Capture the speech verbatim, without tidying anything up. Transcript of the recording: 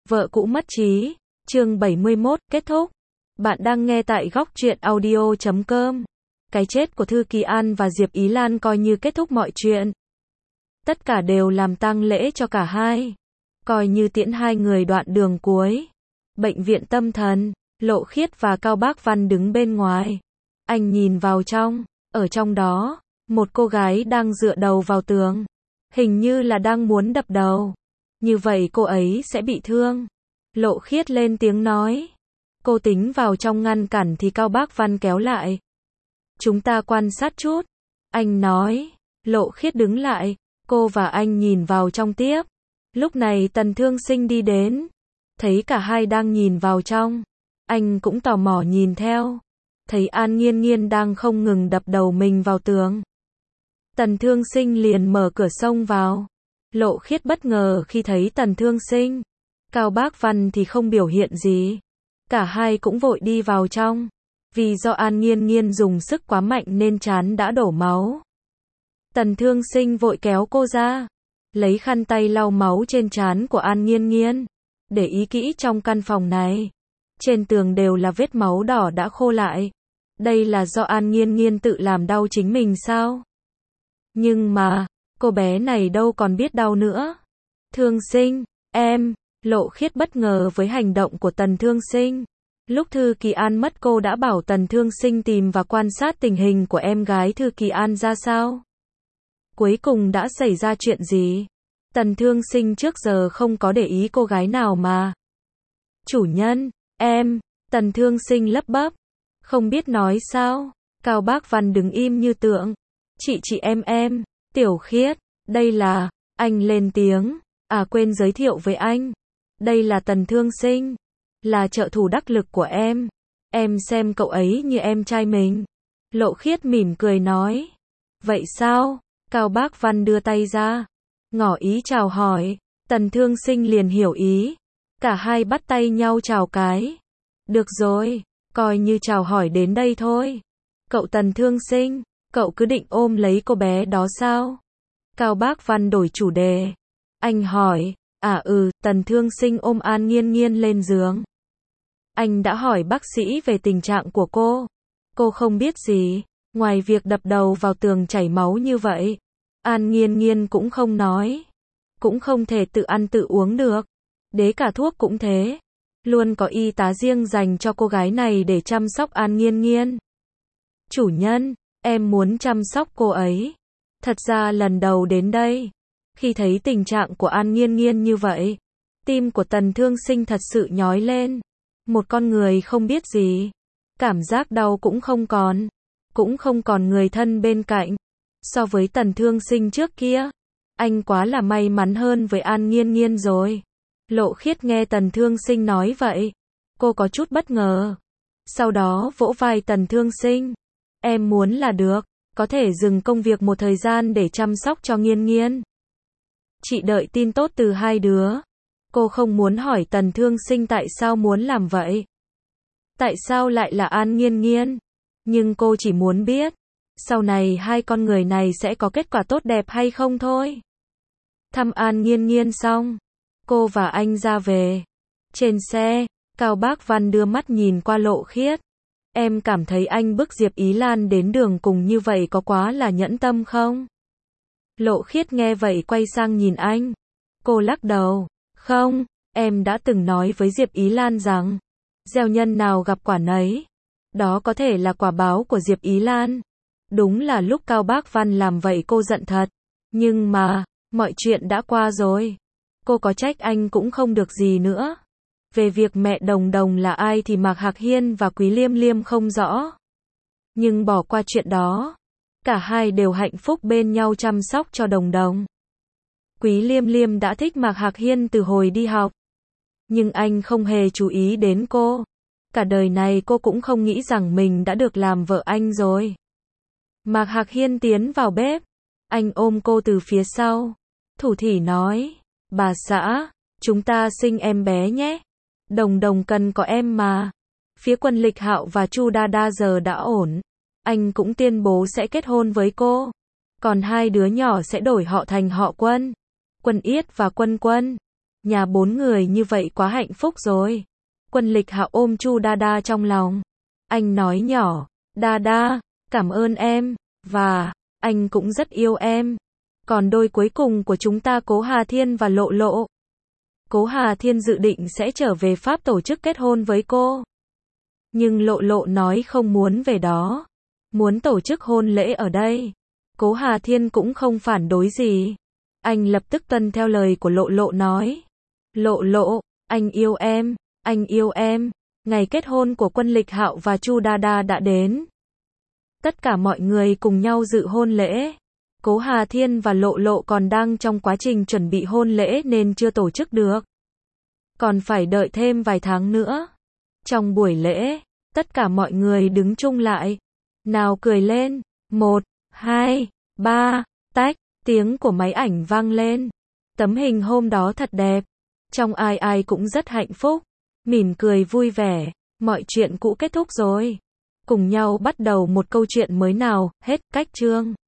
Vợ cũ mất trí, chương bảy mươi mốt, kết thúc. Bạn đang nghe tại góc truyện audio chấm com. Cái chết của Thư Kỳ An và Diệp Ý Lan coi như kết thúc mọi chuyện. Tất cả đều làm tang lễ cho cả hai. Coi như tiễn hai người đoạn đường cuối. Bệnh viện tâm thần, Lộ Khiết và Cao Bác Văn đứng bên ngoài. Anh nhìn vào trong, ở trong đó, một cô gái đang dựa đầu vào tường. Hình như là đang muốn đập đầu. Như vậy cô ấy sẽ bị thương. Lộ Khiết lên tiếng nói. Cô tính vào trong ngăn cản thì Cao Bác Văn kéo lại. Chúng ta quan sát chút. Anh nói. Lộ Khiết đứng lại. Cô và anh nhìn vào trong tiếp. Lúc này Tần Thương Sinh đi đến. Thấy cả hai đang nhìn vào trong. Anh cũng tò mò nhìn theo. Thấy An Nghiên Nghiên đang không ngừng đập đầu mình vào tường. Tần Thương Sinh liền mở cửa xông vào. Lộ Khiết bất ngờ khi thấy Tần Thương Sinh. Cao Bác Văn thì không biểu hiện gì. Cả hai cũng vội đi vào trong. Vì do An Nghiên Nghiên dùng sức quá mạnh nên trán đã đổ máu. Tần Thương Sinh vội kéo cô ra. Lấy khăn tay lau máu trên trán của An Nghiên Nghiên. Để ý kỹ trong căn phòng này. Trên tường đều là vết máu đỏ đã khô lại. Đây là do An Nghiên Nghiên tự làm đau chính mình sao? Nhưng mà, cô bé này đâu còn biết đau nữa. Thương Sinh, em, Lộ Khiết bất ngờ với hành động của Tần Thương Sinh. Lúc Thư Kỳ An mất cô đã bảo Tần Thương Sinh tìm và quan sát tình hình của em gái Thư Kỳ An ra sao. Cuối cùng đã xảy ra chuyện gì? Tần Thương Sinh trước giờ không có để ý cô gái nào mà. Chủ nhân, em, Tần Thương Sinh lắp bắp. Không biết nói sao. Cao Bác Văn đứng im như tượng. Chị chị em em, Tiểu Khiết, đây là, anh lên tiếng. À quên giới thiệu với anh. Đây là Tần Thương Sinh. Là trợ thủ đắc lực của em. Em xem cậu ấy như em trai mình. Lộ Khiết mỉm cười nói. Vậy sao? Cao Bác Văn đưa tay ra. Ngỏ ý chào hỏi. Tần Thương Sinh liền hiểu ý. Cả hai bắt tay nhau chào cái. Được rồi, coi như chào hỏi đến đây thôi. Cậu Tần Thương Sinh, cậu cứ định ôm lấy cô bé đó sao? Cao Bác Văn đổi chủ đề. Anh hỏi. À ừ, Tần Thương Sinh ôm An Nghiên Nghiên lên giường. Anh đã hỏi bác sĩ về tình trạng của cô. Cô không biết gì, ngoài việc đập đầu vào tường chảy máu như vậy. An Nghiên Nghiên cũng không nói. Cũng không thể tự ăn tự uống được. Đế cả thuốc cũng thế. Luôn có y tá riêng dành cho cô gái này để chăm sóc An Nghiên Nghiên. Chủ nhân, em muốn chăm sóc cô ấy. Thật ra lần đầu đến đây, khi thấy tình trạng của An Nghiên Nghiên như vậy, tim của Tần Thương Sinh thật sự nhói lên. Một con người không biết gì. Cảm giác đau cũng không còn. Cũng không còn người thân bên cạnh. So với Tần Thương Sinh trước kia, anh quá là may mắn hơn với An Nghiên Nghiên rồi. Lộ Khiết nghe Tần Thương Sinh nói vậy. Cô có chút bất ngờ. Sau đó vỗ vai Tần Thương Sinh. Em muốn là được. Có thể dừng công việc một thời gian để chăm sóc cho Nghiên Nghiên. Chị đợi tin tốt từ hai đứa. Cô không muốn hỏi Tần Thương Sinh tại sao muốn làm vậy. Tại sao lại là An Nghiên Nghiên. Nhưng cô chỉ muốn biết. Sau này hai con người này sẽ có kết quả tốt đẹp hay không thôi. Thăm An Nghiên Nghiên xong. Cô và anh ra về. Trên xe, Cao Bác Văn đưa mắt nhìn qua Lộ Khiết. Em cảm thấy anh bức Diệp Ý Lan đến đường cùng như vậy có quá là nhẫn tâm không? Lộ Khiết nghe vậy quay sang nhìn anh. Cô lắc đầu. Không, em đã từng nói với Diệp Ý Lan rằng, gieo nhân nào gặp quả nấy. Đó có thể là quả báo của Diệp Ý Lan. Đúng là lúc Cao Bác Văn làm vậy cô giận thật. Nhưng mà, mọi chuyện đã qua rồi. Cô có trách anh cũng không được gì nữa. Về việc mẹ Đồng Đồng là ai thì Mạc Hạc Hiên và Quý Liêm Liêm không rõ. Nhưng bỏ qua chuyện đó. Cả hai đều hạnh phúc bên nhau chăm sóc cho Đồng Đồng. Quý Liêm Liêm đã thích Mạc Hạc Hiên từ hồi đi học. Nhưng anh không hề chú ý đến cô. Cả đời này cô cũng không nghĩ rằng mình đã được làm vợ anh rồi. Mạc Hạc Hiên tiến vào bếp. Anh ôm cô từ phía sau. Thủ thỉ nói. Bà xã, chúng ta sinh em bé nhé. Đồng Đồng cần có em mà. Phía Quân Lịch Hạo và Chu Đa Đa giờ đã ổn. Anh cũng tuyên bố sẽ kết hôn với cô. Còn hai đứa nhỏ sẽ đổi họ thành họ Quân. Quân Yết và Quân Quân. Nhà bốn người như vậy quá hạnh phúc rồi. Quân Lịch Hạo ôm Chu Đa Đa trong lòng. Anh nói nhỏ, Đa Đa, cảm ơn em, và, anh cũng rất yêu em. Còn đôi cuối cùng của chúng ta Cố Hà Thiên và Lộ Lộ. Cố Hà Thiên dự định sẽ trở về Pháp tổ chức kết hôn với cô. Nhưng Lộ Lộ nói không muốn về đó. Muốn tổ chức hôn lễ ở đây. Cố Hà Thiên cũng không phản đối gì. Anh lập tức tuân theo lời của Lộ Lộ nói. Lộ Lộ, anh yêu em, anh yêu em. Ngày kết hôn của Quân Lịch Hạo và Chu Đa Đa đã đến. Tất cả mọi người cùng nhau dự hôn lễ. Cố Hà Thiên và Lộ Lộ còn đang trong quá trình chuẩn bị hôn lễ nên chưa tổ chức được. Còn phải đợi thêm vài tháng nữa. Trong buổi lễ, tất cả mọi người đứng chung lại. Nào cười lên. Một, hai, ba, tách, tiếng của máy ảnh vang lên. Tấm hình hôm đó thật đẹp. Trong ai ai cũng rất hạnh phúc. Mỉm cười vui vẻ. Mọi chuyện cũ kết thúc rồi. Cùng nhau bắt đầu một câu chuyện mới nào, hết cách chương.